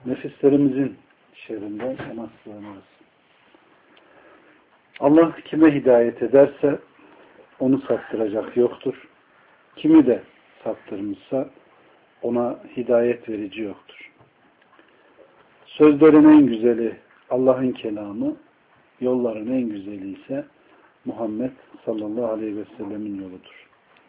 Nefislerimizin şerrinden ona sığınırız. Allah kime hidayet ederse onu saptıracak yoktur. Kimi de saptırmışsa ona hidayet verici yoktur. Sözlerin en güzeli Allah'ın kelamı, yolların en güzeli ise Muhammed sallallahu aleyhi ve sellemin yoludur.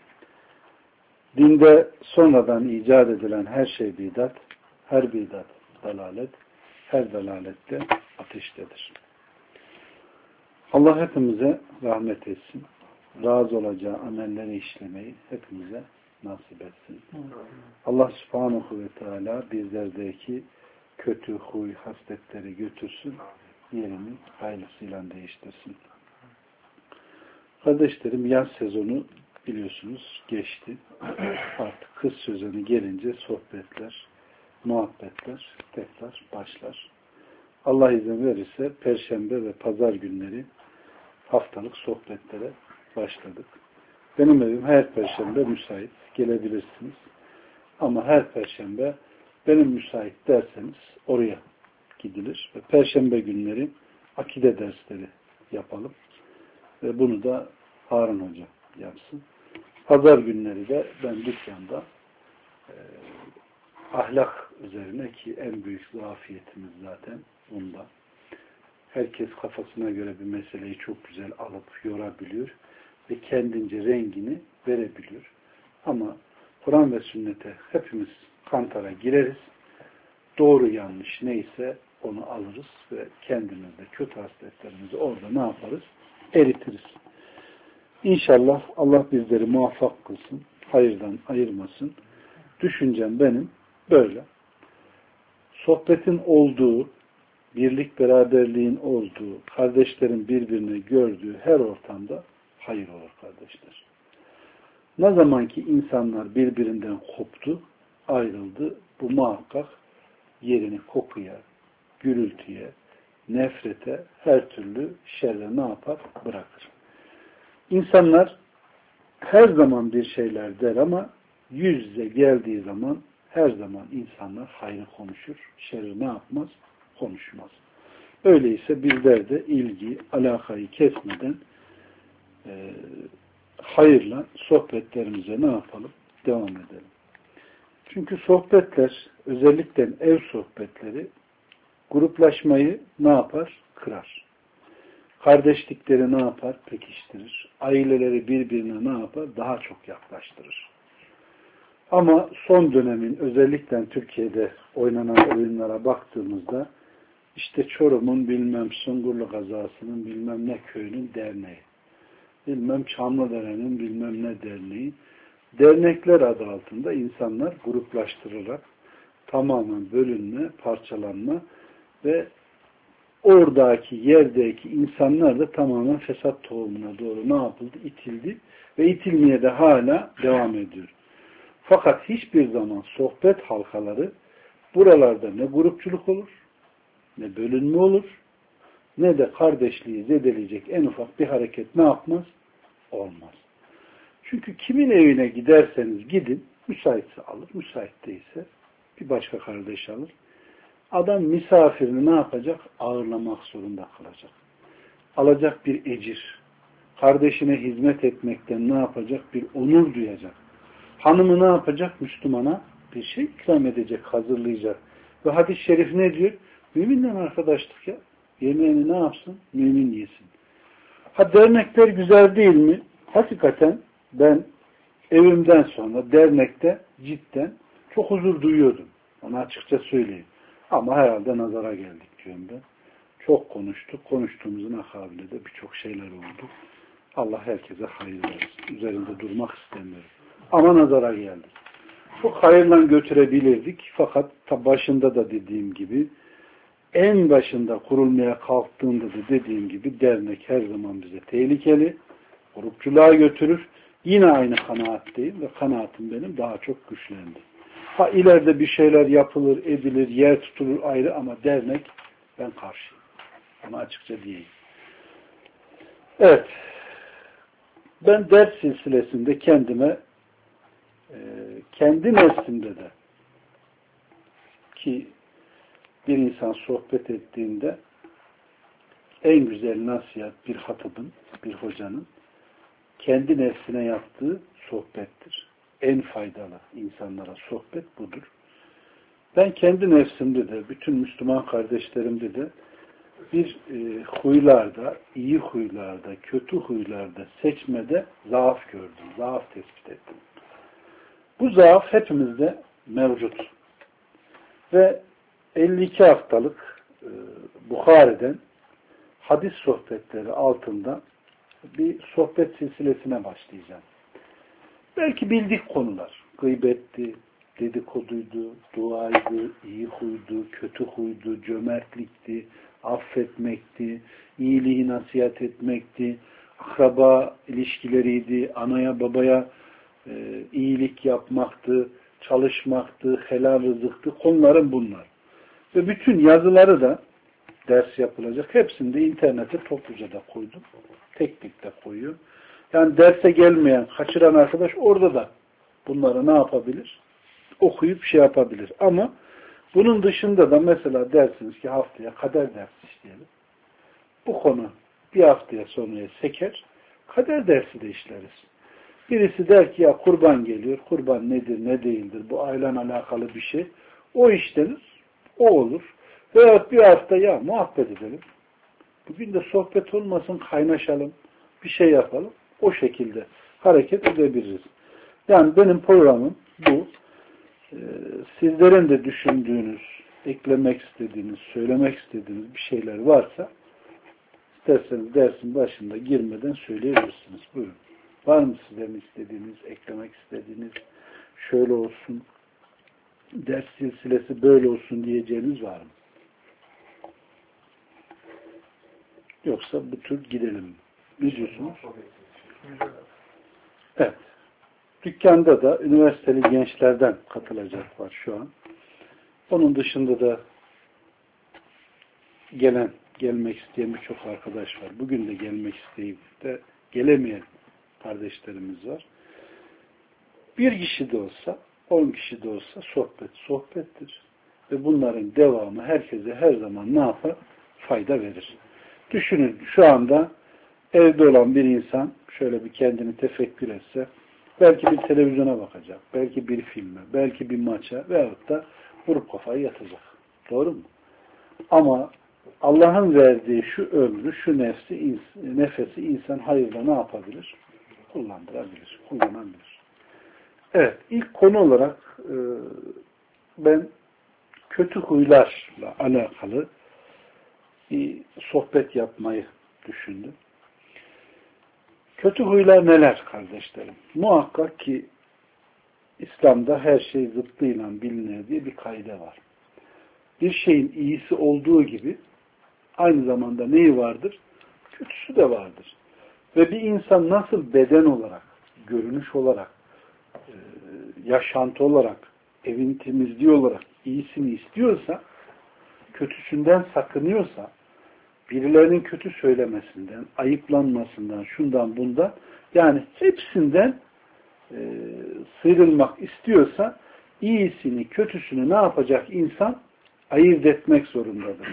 Dinde sonradan icat edilen her şey bidat, her bidat dalalet, her dalalette ateştedir. Allah hepimize rahmet etsin. Razı olacağı amelleri işlemeyi hepimize nasip etsin. Allah subhanahu ve teala bizlerdeki kötü huy, hasletleri götürsün. Yerini hayırlısıyla değiştirsin. Kardeşlerim, yaz sezonu biliyorsunuz geçti. Artık kış sezonu gelince sohbetler, muhabbetler tekrar başlar. Allah izin verirse Perşembe ve Pazar günleri haftalık sohbetlere başladık. Benim evim her Perşembe müsait. Gelebilirsiniz. Ama her Perşembe benim müsait derseniz oraya gidilir. Ve Perşembe günleri akide dersleri yapalım. Ve bunu da Harun Hoca yapsın. Pazar günleri de ben dükkanda ahlak üzerine, ki en büyük zafiyetimiz zaten bunda. Herkes kafasına göre bir meseleyi çok güzel alıp yorabiliyor ve kendince rengini verebiliyor. Ama Kur'an ve sünnete hepimiz kantara gireriz. Doğru yanlış neyse onu alırız ve kendimizde kötü hasletlerimizi orada ne yaparız? Eritiriz. İnşallah Allah bizleri muvaffak kılsın. Hayırdan ayırmasın. Düşüncem benim böyle. Sohbetin olduğu, birlik beraberliğin olduğu, kardeşlerin birbirini gördüğü her ortamda hayır olur kardeşler. Ne zaman ki insanlar birbirinden koptu, ayrıldı, bu muhakkak yerini kokuya, gürültüye, nefrete, her türlü şerre ne yapar? Bırakır. İnsanlar her zaman bir şeyler der ama yüz yüze geldiği zaman her zaman insanlar hayrı konuşur, şerri ne yapmaz? Konuşmaz. Öyleyse bizler de ilgi, alakayı kesmeden hayırla sohbetlerimize ne yapalım? Devam edelim. Çünkü sohbetler, özellikle ev sohbetleri gruplaşmayı ne yapar? Kırar. Kardeşlikleri ne yapar? Pekiştirir. Aileleri birbirine ne yapar? Daha çok yaklaştırır. Ama son dönemin özellikle Türkiye'de oynanan oyunlara baktığımızda işte Çorum'un bilmem Sungurlu kazasının bilmem ne köyünün derneği, bilmem Çamlıdere'nin bilmem ne derneği, dernekler adı altında insanlar gruplaştırılarak tamamen bölünme, parçalanma ve oradaki yerdeki insanlar da tamamen fesat tohumuna doğru ne yapıldı? İtildi ve itilmeye de hala devam ediyor. Fakat hiçbir zaman sohbet halkaları buralarda ne grupçuluk olur, ne bölünme olur, ne de kardeşliği zedeleyecek en ufak bir hareket ne yapmaz? Olmaz. Çünkü kimin evine giderseniz gidin, müsaitse alır, müsait değilse bir başka kardeş alır. Adam misafirini ne yapacak? Ağırlamak zorunda kalacak. Alacak bir ecir. Kardeşine hizmet etmekten ne yapacak? Bir onur duyacak. Hanımı ne yapacak? Müslümana bir şey ikram edecek, hazırlayacak. Ve hadis-i şerif ne diyor? Müminle arkadaşlık ya. Yemeğini ne yapsın? Mümin yesin. Ha, dernekler güzel değil mi? Hakikaten ben evimden sonra dernekte cidden çok huzur duyuyordum. Onu açıkça söyleyeyim. Ama herhalde nazara geldik diyorum ben. Çok konuştuk. Konuştuğumuzun akabinde de birçok şeyler oldu. Allah herkese hayır versin. Üzerinde durmak istemiyorum. Ama nazara geldik. Çok hayırla götürebilirdik. Fakat başında da dediğim gibi, en başında kurulmaya kalktığında da dediğim gibi dernek her zaman bize tehlikeli. Grupçuluğa götürür. Yine aynı kanaatteyim ve kanaatim benim daha çok güçlendi. Ha, ileride bir şeyler yapılır, edilir, yer tutulur ayrı ama dernek ben karşıyım. Ama açıkça diyeyim. Evet. Ben ders silsilesinde kendime kendi neslimde de ki bir insan sohbet ettiğinde en güzel nasihat bir hatibin, bir hocanın kendi nefsine yaptığı sohbettir. En faydalı insanlara sohbet budur. Ben kendi nefsimde de, bütün Müslüman kardeşlerimde de bir huylarda, iyi huylarda, kötü huylarda seçmede zaaf gördüm, zaaf tespit ettim. Bu zaaf hepimizde mevcut. Ve 52 haftalık Bukhari'den hadis sohbetleri altında bir sohbet silsilesine başlayacağım. Belki bildik konular. Gıybetti, dedikoduydu, duaydı, iyi huydu, kötü huydu, cömertlikti, affetmekti, iyiliği nasihat etmekti, akraba ilişkileriydi, anaya babaya iyilik yapmaktı, çalışmaktı, helal rızıktı. Konuların bunlar. Ve bütün yazıları da ders yapılacak. Hepsini de internete topluca da koydum. Tek tek de koyuyor. Yani derse gelmeyen, kaçıran arkadaş orada da bunları ne yapabilir? Okuyup şey yapabilir. Ama bunun dışında da mesela dersiniz ki haftaya kader dersi işleyelim. Bu konu bir haftaya sonraya seker. Kader dersi de işleriz. Birisi der ki ya kurban geliyor. Kurban nedir, ne değildir? Bu ailen alakalı bir şey. O işlenir. O olur. Veyahut bir hafta ya muhabbet edelim. Bugün de sohbet olmasın, kaynaşalım. Bir şey yapalım. O şekilde hareket edebiliriz. Yani benim programım bu. Sizlerin de düşündüğünüz, eklemek istediğiniz, söylemek istediğiniz bir şeyler varsa isterseniz dersin başında girmeden söyleyebilirsiniz. Buyurun. Var mı sizlerin istediğiniz, eklemek istediğiniz, şöyle olsun, ders silsilesi böyle olsun diyeceğiniz var mı? Yoksa bu tür gidelim. Ne diyorsunuz? Evet. Dükkanda da üniversiteli gençlerden katılacak var şu an. Onun dışında da gelmek isteyen birçok arkadaş var. Bugün de gelmek isteyip de gelemeyen kardeşlerimiz var. Bir kişi de olsa, 10 kişi de olsa sohbettir. Ve bunların devamı herkese her zaman ne yapar? Fayda verir. Düşünün şu anda evde olan bir insan şöyle bir kendini tefekkür etse belki bir televizyona bakacak, belki bir filme, belki bir maça veyahut da vurup kafayı yatacak. Doğru mu? Ama Allah'ın verdiği şu ömrü, şu nefesi insan hayırla ne yapabilir? Kullanabilir. Evet, ilk konu olarak ben kötü huylarla alakalı bir sohbet yapmayı düşündüm. Kötü huylar neler kardeşlerim? Muhakkak ki İslam'da her şey zıttıyla bilinir diye bir kaide var. Bir şeyin iyisi olduğu gibi aynı zamanda neyi vardır? Kötüsü de vardır. Ve bir insan nasıl beden olarak, görünüş olarak, yaşantı olarak, evin temizliği olarak iyisini istiyorsa, kötüsünden sakınıyorsa, birilerinin kötü söylemesinden, ayıplanmasından, şundan bundan, yani hepsinden sıyrılmak istiyorsa, iyisini, kötüsünü ne yapacak insan? Ayırt etmek zorundadır.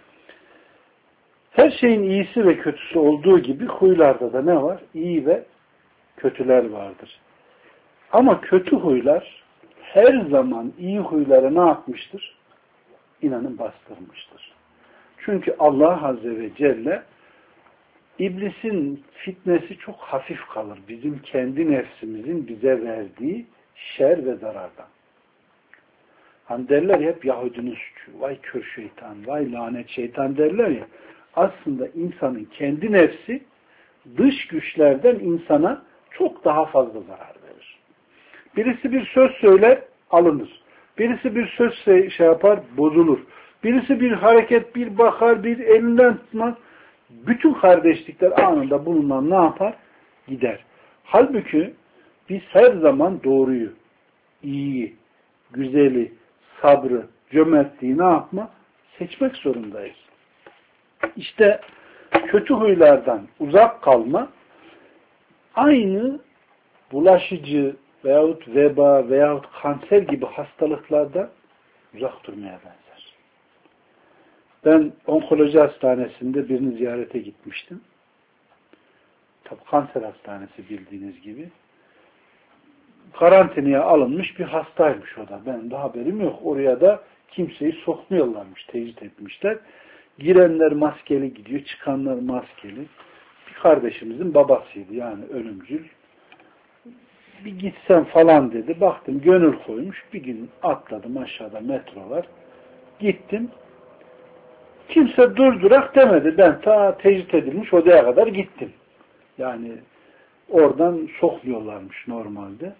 Her şeyin iyisi ve kötüsü olduğu gibi huylarda da ne var? İyi ve kötüler vardır. Ama kötü huylar her zaman iyi huyları ne yapmıştır? İnanın bastırmıştır. Çünkü Allah Azze ve Celle İblisin fitnesi çok hafif kalır. Bizim kendi nefsimizin bize verdiği şer ve zarardan. Hani derler ya hep Yahudinin suçu, vay kör şeytan, vay lanet şeytan derler ya. Aslında insanın kendi nefsi dış güçlerden insana çok daha fazla zarar verir. Birisi bir söz söyler, alınır. Birisi bir söz şey yapar, bozulur. Birisi bir hareket, bir bakar, bir elinden tutmaz. Bütün kardeşlikler anında bulunan ne yapar? Gider. Halbuki biz her zaman doğruyu, iyiyi, güzeli, sabrı, cömertliği ne yapma? Seçmek zorundayız. İşte kötü huylardan uzak kalma aynı bulaşıcı veyahut veba veyahut kanser gibi hastalıklardan uzak durmaya benzer. Ben onkoloji hastanesinde birini ziyarete gitmiştim. Tabii kanser hastanesi bildiğiniz gibi. Karantinaya alınmış bir hastaymış o da. Benim de haberim yok. Oraya da kimseyi sokmuyorlarmış. Tecrit etmişler. Girenler maskeli gidiyor. Çıkanlar maskeli. Bir kardeşimizin babasıydı. Yani ölümcül. Bir gitsem falan dedi. Baktım gönül koymuş. Bir gün atladım aşağıda metro var. Gittim. Kimse durdurak demedi. Ben ta tecrit edilmiş odaya kadar gittim. Yani oradan sokmuyorlarmış normalde.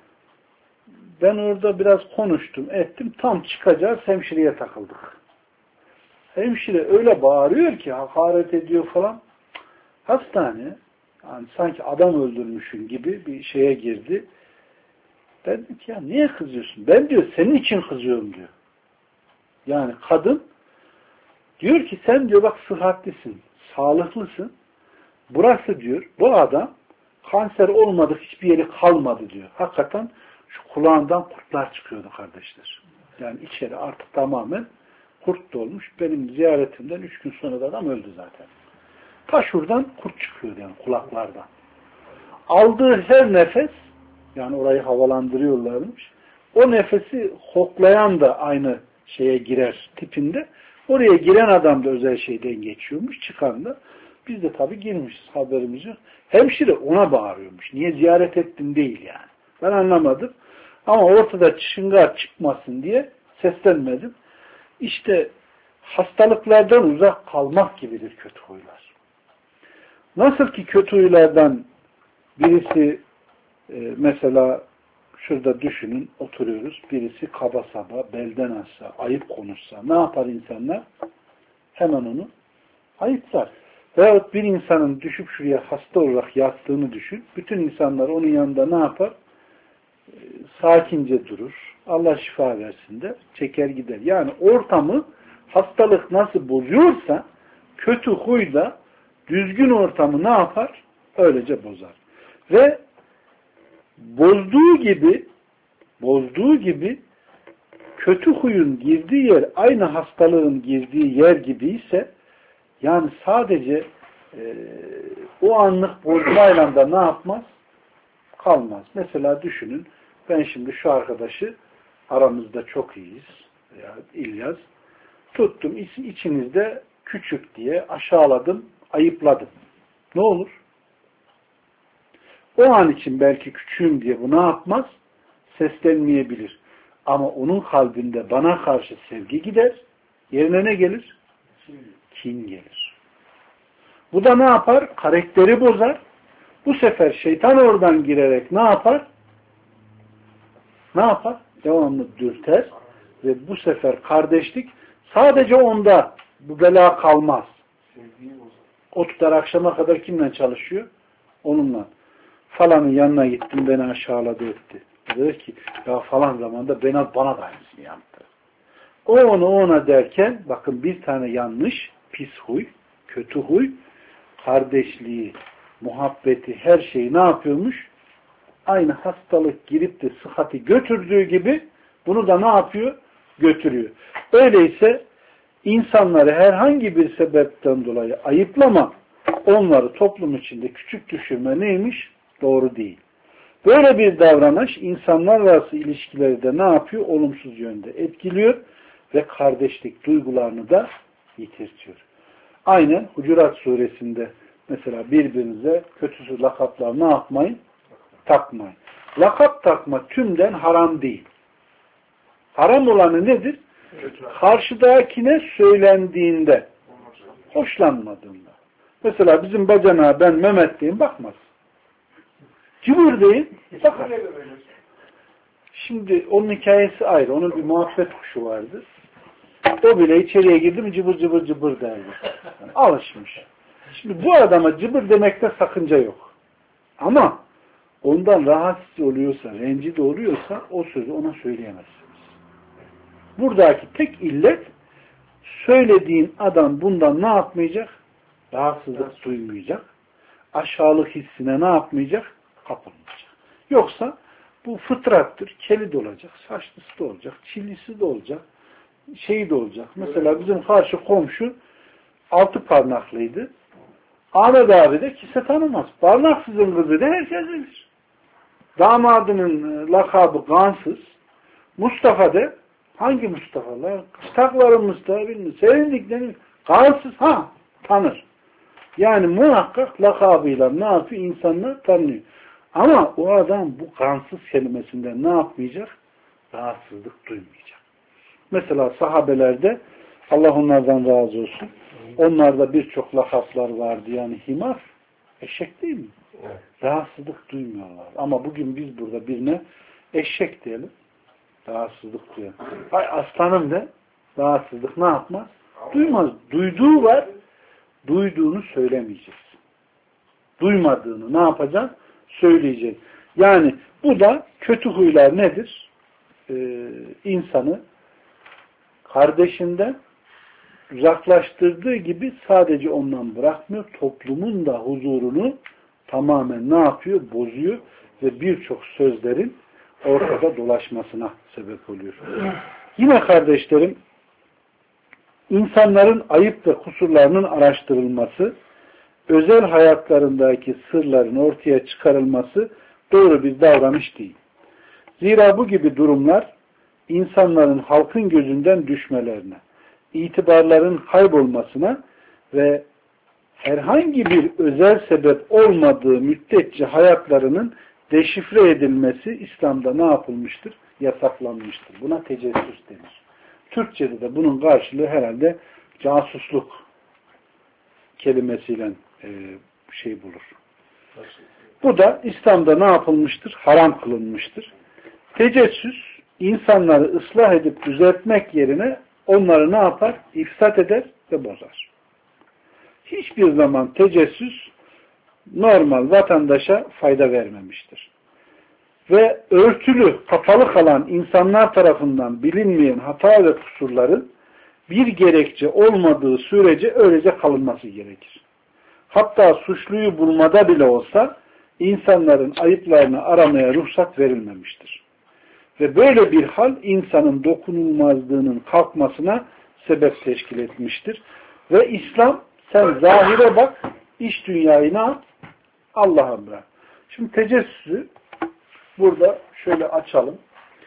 Ben orada biraz konuştum, ettim. Tam çıkacağız, hemşireye takıldık. Hemşire öyle bağırıyor ki, hakaret ediyor falan. Hastane, yani sanki adam öldürmüşün gibi bir şeye girdi. Ben dedim ki ya niye kızıyorsun? Ben diyor senin için kızıyorum diyor. Yani kadın diyor ki sen diyor bak sıhhatlisin, sağlıklısın. Burası diyor, bu adam kanser olmadık hiçbir yeri kalmadı diyor. Hakikaten şu kulağından kurtlar çıkıyordu kardeşler. Yani içeri artık tamamen kurt dolmuş. Benim ziyaretimden 3 gün sonra da adam öldü zaten. Ta şuradan kurt çıkıyordu yani kulaklardan. Aldığı her nefes, yani orayı havalandırıyorlarmış. O nefesi koklayan da aynı şeye girer tipinde. Oraya giren adam da özel şeyden geçiyormuş. Çıkan da. Biz de tabii girmişiz, haberimiz yok. Hemşire ona bağırıyormuş. Niye ziyaret ettin değil yani. Ben anlamadım. Ama ortada çıngar çıkmasın diye seslenmedim. İşte hastalıklardan uzak kalmak gibidir kötü huylar. Nasıl ki kötü huylardan birisi mesela şurada düşünün, oturuyoruz. Birisi kaba saba, belden aşağı, ayıp konuşsa ne yapar insanlar? Hemen onu ayıplar. Veyahut bir insanın düşüp şuraya hasta olarak yattığını düşün. Bütün insanlar onun yanında ne yapar? Sakince durur. Allah şifa versin der. Çeker gider. Yani ortamı hastalık nasıl bozuyorsa kötü huy da düzgün ortamı ne yapar? Öylece bozar. Ve bozduğu gibi kötü huyun girdiği yer aynı hastalığın girdiği yer gibi ise yani sadece o anlık bozmayla da ne yapmaz? Kalmaz. Mesela düşünün, ben şimdi şu arkadaşı aramızda çok iyiyiz. Yani İlyas. Tuttum, içinizde küçük diye aşağıladım, ayıpladım. Ne olur? O an için belki küçüğüm diye bu ne yapmaz? Seslenmeyebilir. Ama onun kalbinde bana karşı sevgi gider. Yerine ne gelir? Kin gelir. Bu da ne yapar? Karakteri bozar. Bu sefer şeytan oradan girerek ne yapar? Ne yapar? Devamlı dürter ve bu sefer kardeşlik sadece onda bu bela kalmaz. O tutar akşama kadar kimle çalışıyor? Onunla. Falanın yanına gittim beni aşağıladı etti. Der ki ya falan zamanda bana da aynısını yaptı. O ona derken bakın bir tane yanlış, pis huy, kötü huy, kardeşliği, muhabbeti, her şeyi ne yapıyormuş? Aynı hastalık girip de sıhhati götürdüğü gibi bunu da ne yapıyor? Götürüyor. Öyleyse insanları herhangi bir sebepten dolayı ayıplama, onları toplum içinde küçük düşürme neymiş? Doğru değil. Böyle bir davranış insanlar arası ilişkileri de ne yapıyor? Olumsuz yönde etkiliyor ve kardeşlik duygularını da yitirtiyor. Aynen Hucurat suresinde mesela birbirinize kötüsü lakaplar ne yapmayın? Takmayın. Lakap takma tümden haram değil. Haram olanı nedir? Karşıdakine söylendiğinde, hoşlanmadığında. Mesela bizim bacanağa ben Mehmet diyeyim bakmaz. Cıvır deyin, bakar. Şimdi onun hikayesi ayrı. Onun bir muhabbet kuşu vardı. O bile içeriye girdi mi cıbır cıbır cıbır derdi. Yani alışmış. Şimdi bu adama cıbır demekte sakınca yok. Ama ondan rahatsız oluyorsa, rencide oluyorsa o sözü ona söyleyemezsiniz. Buradaki tek illet söylediğin adam bundan ne yapmayacak? Rahatsızlık duymayacak. Aşağılık hissine ne yapmayacak? Kapılmayacak. Yoksa bu fıtrattır. Keli de olacak, saçlısı da olacak, çillisi de olacak. şeyi de olacak. Mesela bizim karşı komşu 6 parmaklıydı. Ahmet abi de kimse tanımaz. Parmaksızın kızı da herkes bilir. Damadının lakabı Gansız. Mustafa de hangi Mustafa'lar? Kıstakların Mustafa bilmiyor. Sevindiklerini Gansız tanır. Yani muhakkak lakabıyla ne yapıyor? İnsanlar tanıyor. Ama o adam bu Gansız kelimesinden ne yapmayacak? Rahatsızlık duymayacak. Mesela sahabelerde Allah onlardan razı olsun. Onlarda birçok lakaplar vardı. Yani himar, eşek değil mi? Evet. Rahatsızlık duymuyorlar. Ama bugün biz burada birine eşek diyelim. Rahatsızlık duyuyor. Ay aslanım de rahatsızlık ne yapmaz? Duymaz. Duyduğu var. Duyduğunu söylemeyeceğiz. Duymadığını ne yapacağız? Söyleyeceğiz. Yani bu da kötü huylar nedir? İnsanı kardeşinden uzaklaştırdığı gibi sadece ondan bırakmıyor. Toplumun da huzurunu tamamen ne yapıyor? Bozuyor ve birçok sözlerin ortada dolaşmasına sebep oluyor. Yine kardeşlerim, insanların ayıp ve kusurlarının araştırılması, özel hayatlarındaki sırların ortaya çıkarılması doğru bir davranış değil. Zira bu gibi durumlar insanların halkın gözünden düşmelerine, itibarların kaybolmasına ve herhangi bir özel sebep olmadığı müddetçe hayatlarının deşifre edilmesi İslam'da ne yapılmıştır? Yasaklanmıştır. Buna tecessüs denir. Türkçe'de de bunun karşılığı herhalde casusluk kelimesiyle bulur. Bu da İslam'da ne yapılmıştır? Haram kılınmıştır. Tecessüs insanları ıslah edip düzeltmek yerine onları ne yapar? İfsat eder ve bozar. Hiçbir zaman tecessüs normal vatandaşa fayda vermemiştir. Ve örtülü, kapalı kalan insanlar tarafından bilinmeyen hata ve kusurların bir gerekçe olmadığı sürece öylece kalınması gerekir. Hatta suçluyu bulmada bile olsa insanların ayıplarını aramaya ruhsat verilmemiştir. Ve böyle bir hal insanın dokunulmazlığının kalkmasına sebep teşkil etmiştir. Ve İslam sen zahire bak, iç dünyayı ne yap? Allah'a bırak. Şimdi tecessüsü burada şöyle açalım.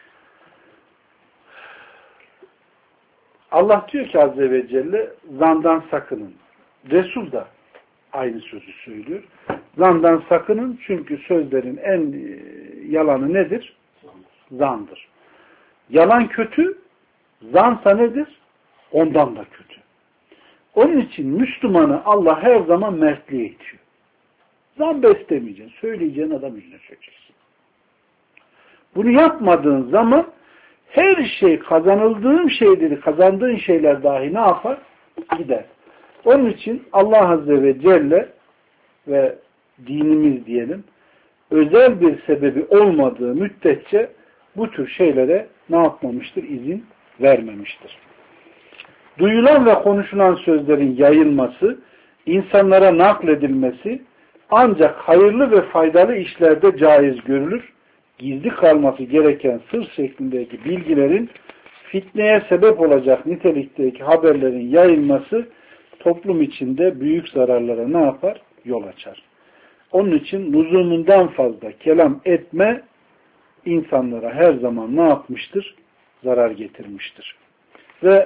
Allah diyor ki Azze ve Celle zandan sakının. Resul da aynı sözü söylüyor. Zandan sakının çünkü sözlerin en yalanı nedir? Zandır. Yalan kötü, zansa nedir? Ondan da kötü. Onun için Müslümanı Allah her zaman mertliğe itiyor. Zan beslemeyeceksin. Söyleyeceğin adam yüzüne çökeceksin. Bunu yapmadığın zaman her şey kazanıldığın şeyleri, kazandığın şeyler dahi ne yapar? Gider. Onun için Allah Azze ve Celle ve dinimiz diyelim özel bir sebebi olmadığı müddetçe bu tür şeylere ne yapmamıştır? İzin vermemiştir. Duyulan ve konuşulan sözlerin yayılması, insanlara nakledilmesi ancak hayırlı ve faydalı işlerde caiz görülür. Gizli kalması gereken sır şeklindeki bilgilerin fitneye sebep olacak nitelikteki haberlerin yayılması toplum içinde büyük zararlara ne yapar? Yol açar. Onun için lüzumundan fazla kelam etme insanlara her zaman ne yapmıştır? Zarar getirmiştir. Ve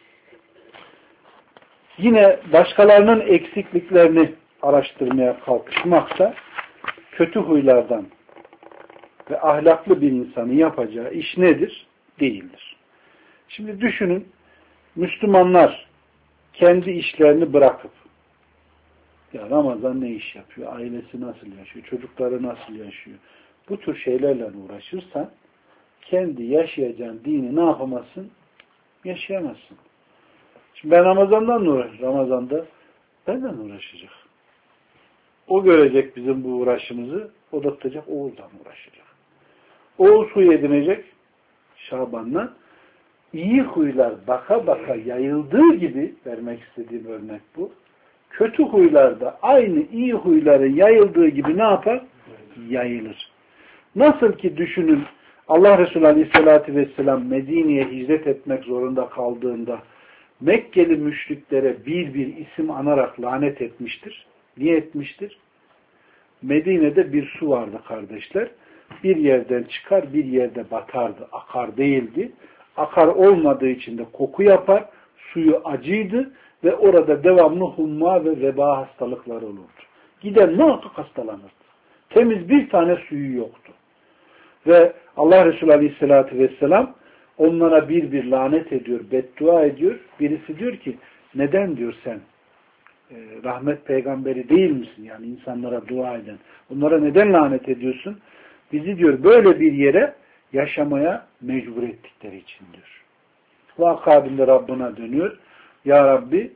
yine başkalarının eksikliklerini araştırmaya kalkışmaksa kötü huylardan ve ahlaklı bir insanın yapacağı iş nedir? Değildir. Şimdi düşünün, Müslümanlar kendi işlerini bırakıp ya Ramazan ne iş yapıyor? Ailesi nasıl yaşıyor? Çocukları nasıl yaşıyor? Bu tür şeylerle uğraşırsan kendi yaşayacağın dini ne yapamazsın? Yaşayamazsın. Şimdi ben Ramazan'dan uğraşıyorum. Ramazan'da benden uğraşacak. O görecek bizim bu uğraşımızı, o da tutacak, oğuldan uğraşacak. Oğul suyu edinecek Şaban'la. İyi huylar baka baka yayıldığı gibi, vermek istediğim örnek bu. Kötü huylar da aynı iyi huyların yayıldığı gibi ne yapar? Yayılır. Nasıl ki düşünün Allah Resulü Aleyhisselatü Vesselam Medine'ye hicret etmek zorunda kaldığında Mekkeli müşriklere bir bir isim anarak lanet etmiştir. Niye etmiştir? Medine'de bir su vardı kardeşler. Bir yerden çıkar, bir yerde batardı. Akar değildi. Akar olmadığı için de koku yapar. Suyu acıydı ve orada devamlı humma ve veba hastalıkları olurdu. Giden muhakkak hastalanırdı. Temiz bir tane suyu yoktu. Ve Allah Resulü Aleyhisselatü Vesselam onlara bir bir lanet ediyor, beddua ediyor. Birisi diyor ki, neden diyor sen rahmet peygamberi değil misin? Yani insanlara dua eden. Onlara neden lanet ediyorsun? Bizi diyor böyle bir yere yaşamaya mecbur ettikleri için diyor. Ve akabinde Rabbına dönüyor. Ya Rabbi,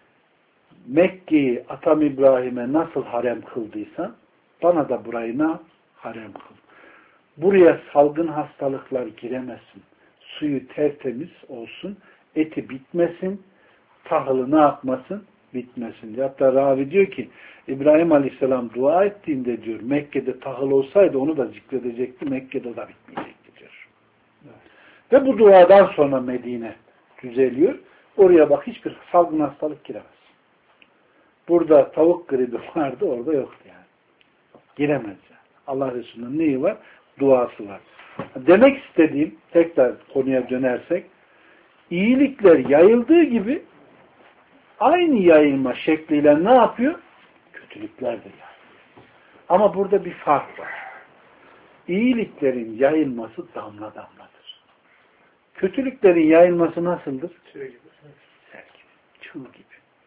Mekke'yi atam İbrahim'e nasıl harem kıldıysan bana da burayı harem kıl. Buraya salgın hastalıklar giremesin. Suyu tertemiz olsun. Eti bitmesin. Tahılı ne yapmasın? Bitmesin. Hatta ravi diyor ki İbrahim Aleyhisselam dua ettiğinde diyor Mekke'de tahıl olsaydı onu da zikredecekti. Mekke'de de bitmeyecekti diyor. Evet. Ve bu duadan sonra Medine düzeliyor. Oraya bak hiçbir salgın hastalık giremez. Burada tavuk gribi vardı orada yoktu yani. Giremez yani. Allah Resulü'nün neyi var? Duası var. Demek istediğim tekrar konuya dönersek iyilikler yayıldığı gibi aynı yayılma şekliyle ne yapıyor? Kötülükler de yayılıyor. Ama burada bir fark var. İyiliklerin yayılması damla damladır. Kötülüklerin yayılması nasıldır? Sel gibi. Çığ gibi.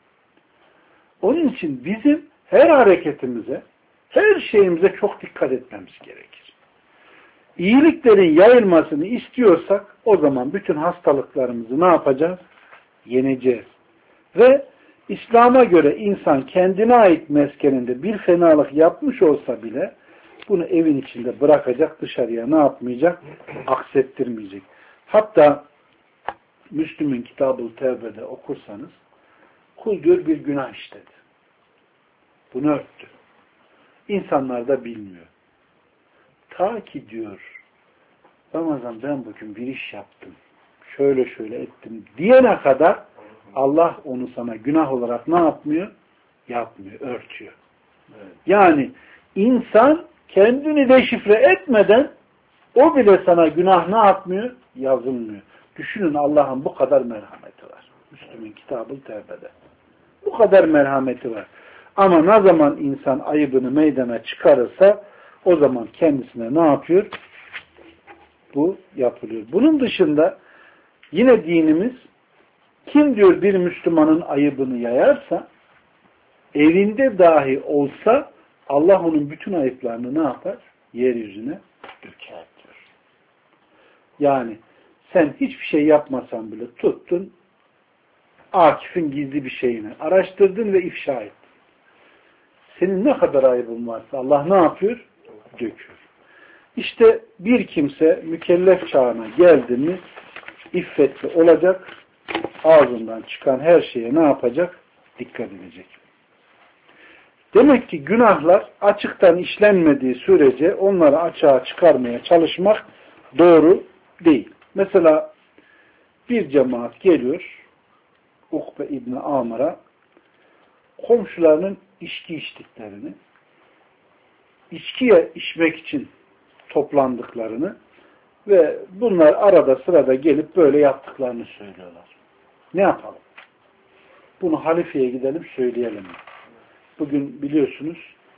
Onun için bizim her hareketimize, her şeyimize çok dikkat etmemiz gerekir. İyiliklerin yayılmasını istiyorsak o zaman bütün hastalıklarımızı ne yapacağız? Yeneceğiz. Ve İslam'a göre insan kendine ait meskeninde bir fenalık yapmış olsa bile bunu evin içinde bırakacak, dışarıya ne yapmayacak? Aksettirmeyecek. Hatta Müslüm'ün Kitab-ı Tevbe'de okursanız kul diyor bir günah işledi. Bunu örttü. İnsanlar da bilmiyor. Ta ki diyor Ramazan ben bugün bir iş yaptım. Şöyle şöyle ettim diyene kadar Allah onu sana günah olarak ne yapmıyor? Yapmıyor, örtüyor. Evet. Yani insan kendini deşifre etmeden o bile sana günah ne yapmıyor? Yazılmıyor. Düşünün Allah'ın bu kadar merhameti var. Müslüm'ün Kitab-ı Tevbe'de. Bu kadar merhameti var. Ama ne zaman insan ayıbını meydana çıkarırsa o zaman kendisine ne yapıyor? Bu yapılıyor. Bunun dışında yine dinimiz kim diyor bir Müslümanın ayıbını yayarsa evinde dahi olsa Allah onun bütün ayıplarını ne yapar? Yeryüzüne döker diyor. Yani sen hiçbir şey yapmasan bile tuttun Akif'in gizli bir şeyini araştırdın ve ifşa ettin. Senin ne kadar ayıbın varsa Allah ne yapıyor? Döküyor. İşte bir kimse mükellef çağına geldi mi iffetli olacak, ağzından çıkan her şeye ne yapacak? Dikkat edecek. Demek ki günahlar açıktan işlenmediği sürece onları açığa çıkarmaya çalışmak doğru değil. Mesela bir cemaat geliyor Ukbe İbni Amr'a komşularının içki içtiklerini, içkiye içmek için toplandıklarını ve bunlar arada sırada gelip böyle yaptıklarını söylüyorlar. Ne yapalım? Bunu halifeye gidelim söyleyelim. Bugün biliyorsunuz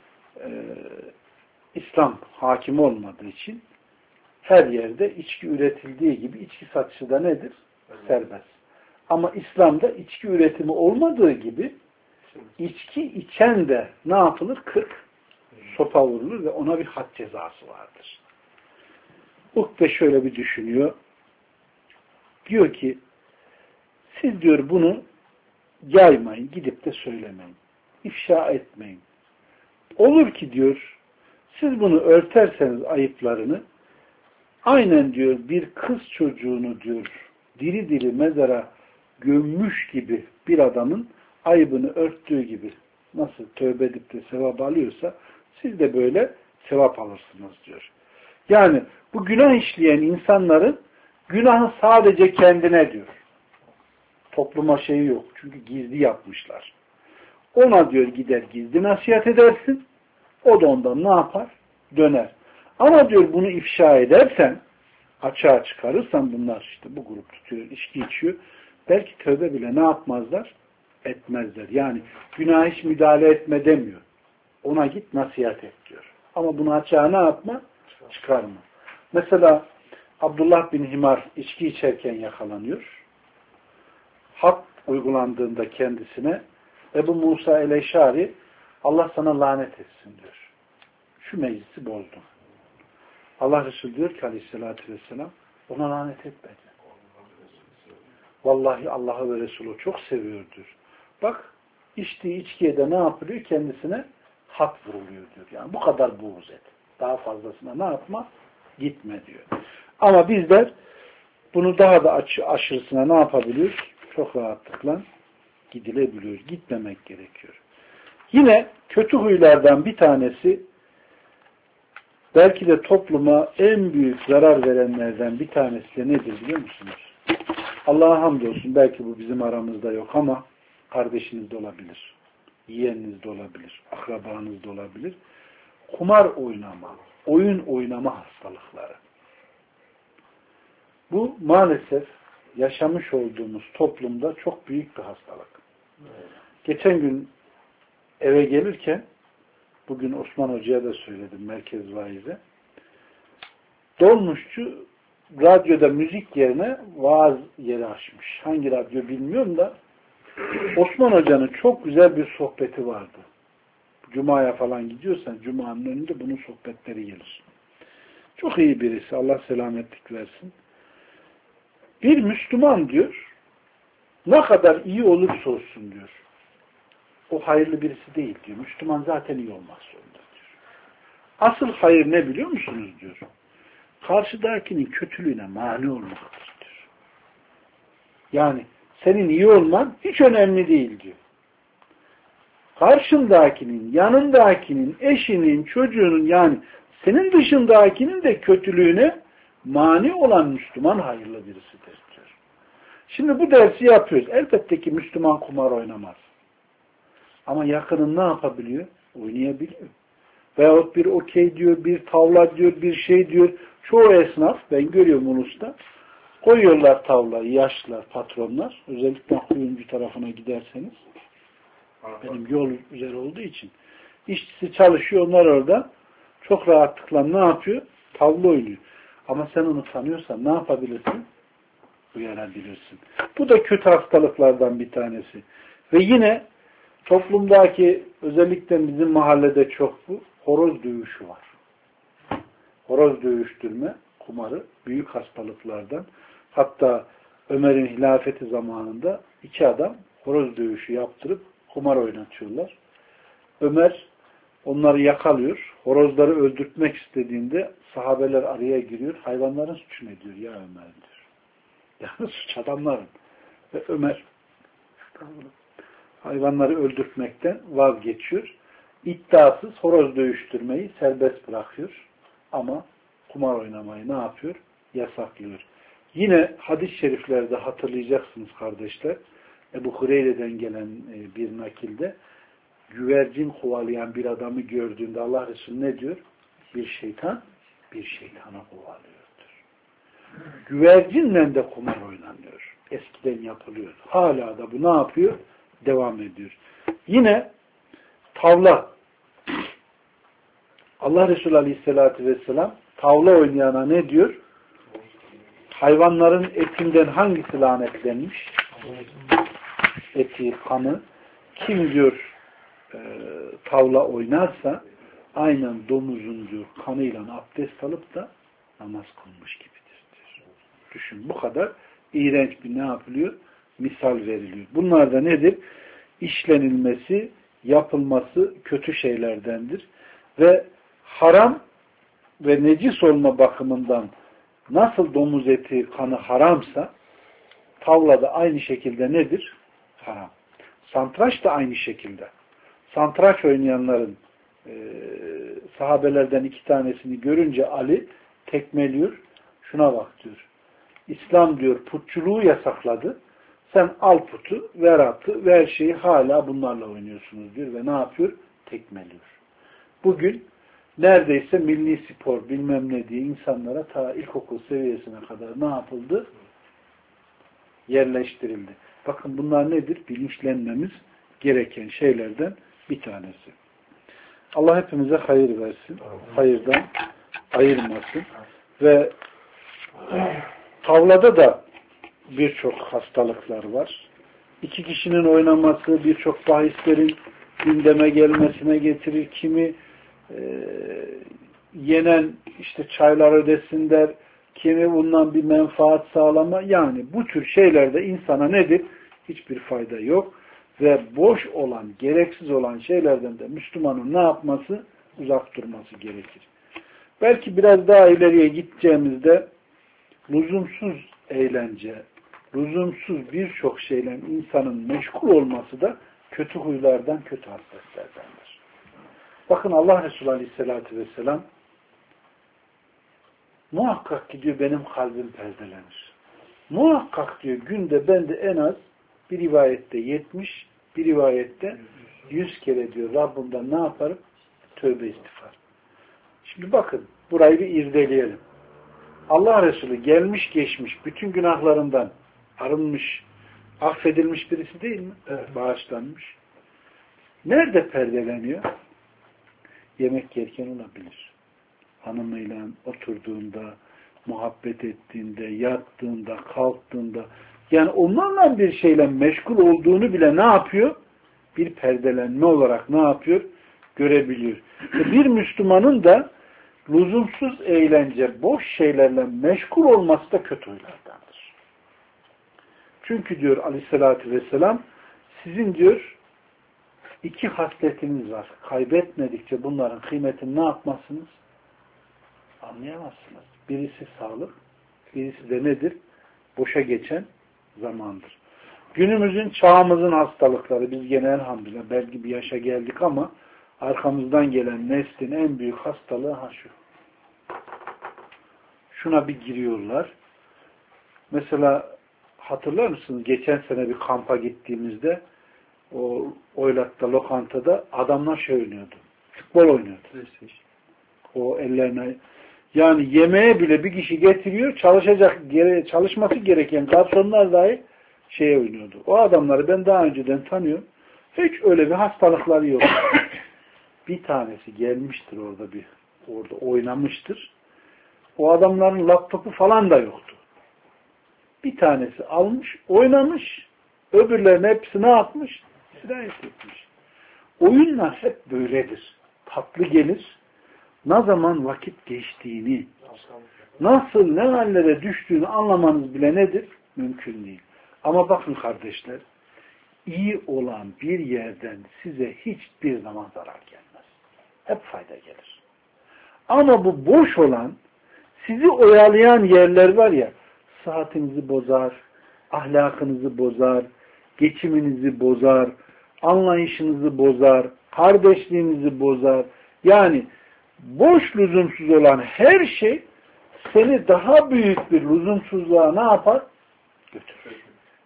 İslam hakim olmadığı için her yerde içki üretildiği gibi içki satışı da nedir? Serbest. Ama İslam'da içki üretimi olmadığı gibi içki içen de ne yapılır? 40 sopa vurulur ve ona bir had cezası vardır. Ukbe şöyle bir düşünüyor. Diyor ki siz diyor bunu yaymayın, gidip de söylemeyin. İfşa etmeyin. Olur ki diyor siz bunu örterseniz ayıplarını aynen diyor bir kız çocuğunu diyor diri diri mezara gömmüş gibi bir adamın ayıbını örttüğü gibi nasıl tövbe edip de sevap alıyorsa siz de böyle sevap alırsınız diyor. Yani bu günah işleyen insanların günahı sadece kendine diyor. Topluma şeyi yok. Çünkü gizli yapmışlar. Ona diyor gider gizli nasihat edersin. O da ondan ne yapar? Döner. Ama diyor bunu ifşa edersen, açığa çıkarırsan bunlar işte bu grup tutuyor, içki içiyor. Belki tövbe bile ne yapmazlar? Etmezler. Yani günah hiç müdahale etme demiyor. Ona git nasihat et diyor. Ama bunu açığa ne yapma? Çıkarma. Mesela Abdullah bin Himar içki içerken yakalanıyor. Hak uygulandığında kendisine Ebu Musa el-Eşari Allah sana lanet etsin diyor. Şu meclisi bozdun. Allah Resulü diyor ki aleyhissalatü vesselam ona lanet etmedi. Vallahi Allah'ı ve Resulü çok seviyordur. Bak içtiği içkiye de ne yapılıyor? Kendisine hak vuruluyor diyor. Yani bu kadar buğz et. Daha fazlasına ne yapma? Gitme diyor. Ama bizler bunu daha da aşırısına ne yapabiliyoruz? Çok rahatlıkla gidilebiliyor. Gitmemek gerekiyor. Yine kötü huylardan bir tanesi belki de topluma en büyük zarar verenlerden bir tanesi de nedir biliyor musunuz? Allah'a hamdolsun belki bu bizim aramızda yok ama kardeşiniz de olabilir. Yeğeniniz de olabilir. Akrabanız da olabilir. Kumar oynama, oyun oynama hastalıkları. Bu maalesef yaşamış olduğumuz toplumda çok büyük bir hastalık. Evet. Geçen gün eve gelirken bugün Osman Hoca'ya da söyledim merkez vaize. Dolmuşçu radyoda müzik yerine vaaz yeri açmış. Hangi radyo bilmiyorum da Osman Hoca'nın çok güzel bir sohbeti vardı. Cuma'ya falan gidiyorsan Cuma'nın önünde bunun sohbetleri gelir. Çok iyi birisi. Allah selametlik versin. Bir Müslüman diyor ne kadar iyi olursa olsun diyor. O hayırlı birisi değil diyor. Müslüman zaten iyi olmak zorunda diyor. Asıl hayır ne biliyor musunuz diyor. Karşıdakinin kötülüğüne mani olmaktır diyor. Yani senin iyi olman hiç önemli değil diyor. Karşındakinin, yanındakinin, eşinin, çocuğunun yani senin dışındakinin de kötülüğüne mani olan Müslüman hayırlı birisidir diyor. Şimdi bu dersi yapıyoruz. Elbette ki Müslüman kumar oynamaz. Ama yakının ne yapabiliyor? Oynayabiliyor. Veyahut bir okey diyor, bir tavla diyor, bir şey diyor. Çoğu esnaf, ben görüyorum Ulus'ta, koyuyorlar tavlayı, yaşlılar, patronlar. Özellikle kuyumcu tarafına giderseniz. Benim yol üzeri olduğu için. İşçisi çalışıyor, onlar orada. Çok rahatlıkla ne yapıyor? Tavla oynuyor. Ama sen onu tanıyorsan ne yapabilirsin? Uyarabilirsin. Bu da kötü hastalıklardan bir tanesi. Ve yine toplumdaki özellikle bizim mahallede çok bu horoz dövüşü var. Horoz dövüştürme, kumarı büyük hastalıklardan. Hatta Ömer'in hilafeti zamanında 2 adam horoz dövüşü yaptırıp kumar oynatıyorlar. Ömer onları yakalıyor. Horozları öldürtmek istediğinde sahabeler araya giriyor. Hayvanların suçu ne diyor ya Ömer diyor. Yani suç adamların. Ve Ömer hayvanları öldürtmekten vazgeçiyor. İddiasız horoz dövüştürmeyi serbest bırakıyor. Ama kumar oynamayı ne yapıyor? Yasaklıyor. Yine hadis-i şeriflerde hatırlayacaksınız kardeşler. Ebu Hureyre'den gelen bir nakilde güvercin kovalayan bir adamı gördüğünde Allah Resulü ne diyor? Bir şeytan bir şeytana kovalıyordur. Güvercinle de kumar oynanıyor. Eskiden yapılıyor. Hala da bu ne yapıyor? Devam ediyor. Yine tavla. Allah Resulü Aleyhisselatü Vesselam tavla oynayana ne diyor? Hayvanların etinden hangisi lanetlenmiş? Eti, kanı. Kim diyor tavla oynarsa aynen domuzun diyor kanıyla abdest alıp da namaz kılmış gibidir diyor. Düşün bu kadar iğrenç bir ne yapılıyor? Misal veriliyor. Bunlar da nedir? İşlenilmesi, yapılması kötü şeylerdendir. Ve haram ve necis olma bakımından nasıl domuz eti, kanı haramsa tavla da aynı şekilde nedir? Haram. Santraç da aynı şekilde. Santraç oynayanların sahabelerden 2 tanesini görünce Ali tekmeliyor. Şuna bak diyor. İslam diyor putçuluğu yasakladı. Sen al putu, ver atı, ver şeyi hala bunlarla oynuyorsunuz diyor ve ne yapıyor? Tekmeliyor. Bugün neredeyse milli spor bilmem ne diye insanlara ta ilkokul seviyesine kadar ne yapıldı? Yerleştirildi. Bakın bunlar nedir? Bilinçlenmemiz gereken şeylerden bir tanesi. Allah hepimize hayır versin. Hayırdan ayırmasın. Ve tavlada da birçok hastalıklar var. İki kişinin oynaması birçok bahislerin gündeme gelmesine getirir. Kimi yenen işte çaylar ödesin der. Kimi bundan bir menfaat sağlama. Yani bu tür şeylerde insana nedir? Hiçbir fayda yok. Ve boş olan, gereksiz olan şeylerden de Müslümanın ne yapması? Uzak durması gerekir. Belki biraz daha ileriye gideceğimizde lüzumsuz eğlence, lüzumsuz birçok şeyle insanın meşgul olması da kötü huylardan, kötü hasletlerdendir. Bakın Allah Resulü Aleyhisselatü Vesselam muhakkak ki diyor benim kalbim perdelenir. Muhakkak diyor günde bende en az bir rivayette 70, bir rivayette 100 kere diyor Rabbimden ne yaparım? Tövbe istiğfar. Şimdi bakın burayı bir irdeleyelim. Allah Resulü gelmiş geçmiş bütün günahlarından arınmış, affedilmiş birisi değil mi? Evet. Bağışlanmış. Nerede perdeleniyor? Yemek yerken olabilir. Hanımıyla oturduğunda, muhabbet ettiğinde, yattığında, kalktığında, yani onlarla bir şeyle meşgul olduğunu bile ne yapıyor? Bir perdelenme olarak ne yapıyor? Görebiliyor. Bir Müslümanın da lüzumsuz eğlence, boş şeylerle meşgul olması da kötü huylardandır. Çünkü diyor Aleyhisselatü Vesselam sizin diyor iki hasletiniz var. Kaybetmedikçe bunların kıymetini ne yapmazsınız? Anlayamazsınız. Birisi sağlık, birisi de nedir? Boşa geçen zamandır. Günümüzün, çağımızın hastalıkları, biz gene elhamdülillah belki bir yaşa geldik ama arkamızdan gelen neslin en büyük hastalığı şu. Şuna bir giriyorlar. Mesela hatırlar mısınız? Geçen sene bir kampa gittiğimizde o Oylat'ta, lokantada adamlar şey oynuyordu. Futbol oynuyordu. O ellerine yani yemeğe bile bir kişi getiriyor, çalışması gereken garsonlar dahi şeye oynuyordu. O adamları ben daha önceden tanıyorum. Hiç öyle bir hastalıkları yok. Bir tanesi gelmiştir orada oynamıştır. O adamların laptopu falan da yoktu. Bir tanesi almış, oynamış, öbürlerine hepsi ne yapmış? Sirayet etmiş. Oyunlar hep böyledir. Tatlı gelir. Ne zaman vakit geçtiğini, nasıl ne hallere düştüğünü anlamanız bile nedir? Mümkün değil. Ama bakın kardeşler, iyi olan bir yerden size hiçbir zaman zarar gelmez. Hep fayda gelir. Ama bu boş olan, sizi oyalayan yerler var ya, saatinizi bozar, ahlakınızı bozar, geçiminizi bozar, anlayışınızı bozar, kardeşliğinizi bozar. Yani boş lüzumsuz olan her şey seni daha büyük bir lüzumsuzluğa ne yapar? Götürür.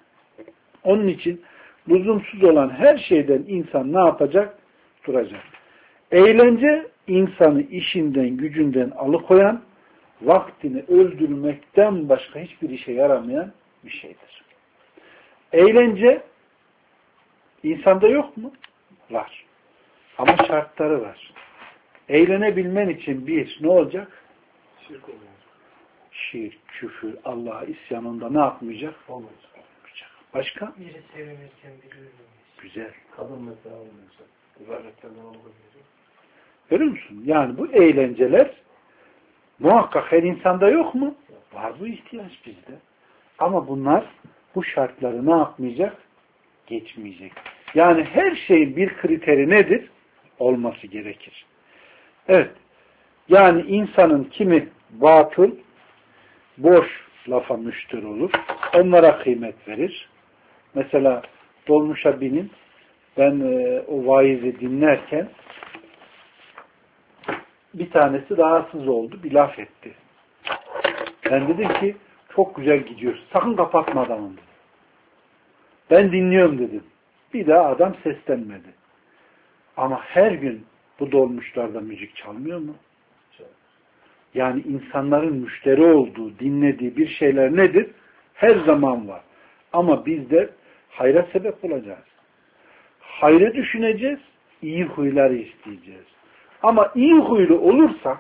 Onun için lüzumsuz olan her şeyden insan ne yapacak? Duracak. Eğlence insanı işinden, gücünden alıkoyan, vaktini öldürmekten başka hiçbir işe yaramayan bir şeydir. Eğlence insanda yok mu? Var. Ama şartları var. Eğlenebilmen için bir, ne olacak? Şirk olacak. Şirk, küfür, Allah'a isyanında ne yapmayacak? Olmayacak. Başka? Biri sevinirken biri üzülmüş. Güzel. Kadın mesela olmayacak. İbadetlerden olmayacak. Görüyor musun? Yani bu eğlenceler muhakkak her insanda yok mu? Var bu ihtiyaç bizde. Ama bunlar bu şartları ne yapmayacak? Geçmeyecek. Yani her şeyin bir kriteri nedir? Olması gerekir. Evet. Yani insanın kimi batıl, boş lafa müşteri olur. Onlara kıymet verir. Mesela dolmuşa binin. Ben o vaizi dinlerken bir tanesi rahatsız oldu. Bir laf etti. Ben dedim ki çok güzel gidiyor. Sakın kapatma adamım dedim. Ben dinliyorum dedim. Bir daha adam seslenmedi. Ama her gün bu dolmuşlarda müzik çalmıyor mu? Yani insanların müşteri olduğu, dinlediği bir şeyler nedir? Her zaman var. Ama biz de hayra sebep olacağız. Hayra düşüneceğiz, iyi huyları isteyeceğiz. Ama iyi huylu olursak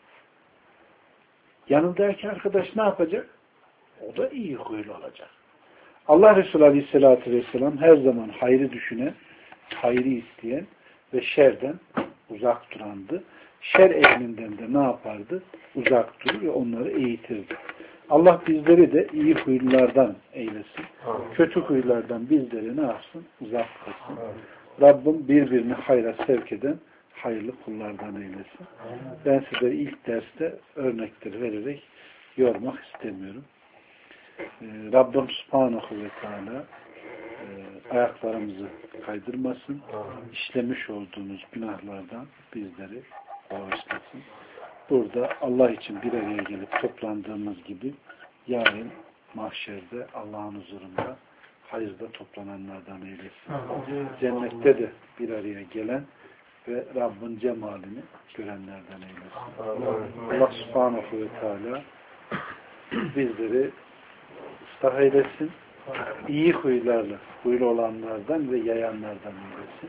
yanındaki arkadaş ne yapacak? O da iyi huylu olacak. Allah Resulü Aleyhisselatü Vesselam her zaman hayrı düşünen, hayrı isteyen ve şerden uzak durandı. Şer ehlinden de ne yapardı? Uzak durur ve onları eğitirdi. Allah bizleri de iyi huylulardan eylesin. Kötü huylardan bizleri ne yapsın? Uzak kılsın. Rabbim birbirini hayra sevk eden hayırlı kullardan eylesin. Ben size ilk derste örnekleri vererek yormak istemiyorum. Rabbim Subhanahu ve Teala ayaklarımızı kaydırmasın. İşlemiş olduğumuz günahlardan bizleri bağışlasın. Burada Allah için bir araya gelip toplandığımız gibi yarın mahşerde Allah'ın huzurunda hayırda toplananlardan eylesin. Cennette de bir araya gelen ve Rabbin cemalini görenlerden eylesin. Allah Subhanahu ve Teala bizleri ıslah eylesin. İyi huylarla, huylu olanlardan ve yayanlardan eylesin.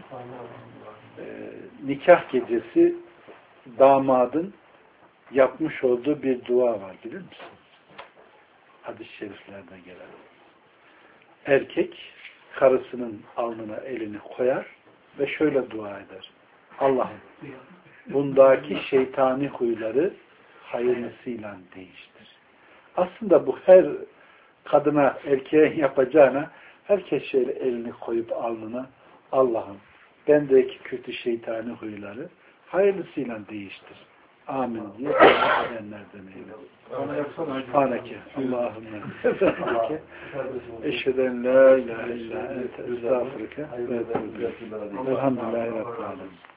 Nikah gecesi damadın yapmış olduğu bir dua var, bilir misin? Hadis-i şeriflerde gelen. Erkek karısının alnına elini koyar ve şöyle dua eder. Allah'ım bundaki şeytani huyları hayırlısıyla değiştir. Aslında bu her kadına, erkeğe yapacağına herkes şöyle elini koyup alnına Allah'ım bendeki kötü şeytani huyları hayırlısıyla değiştir. Amin diye dua edenlerden eylesin. Subhaneke Allahümme efendike eşheden la ilahe illa ente estağfurike ve etûbü ileyk. Elhamdülillahi Rabbil alemin.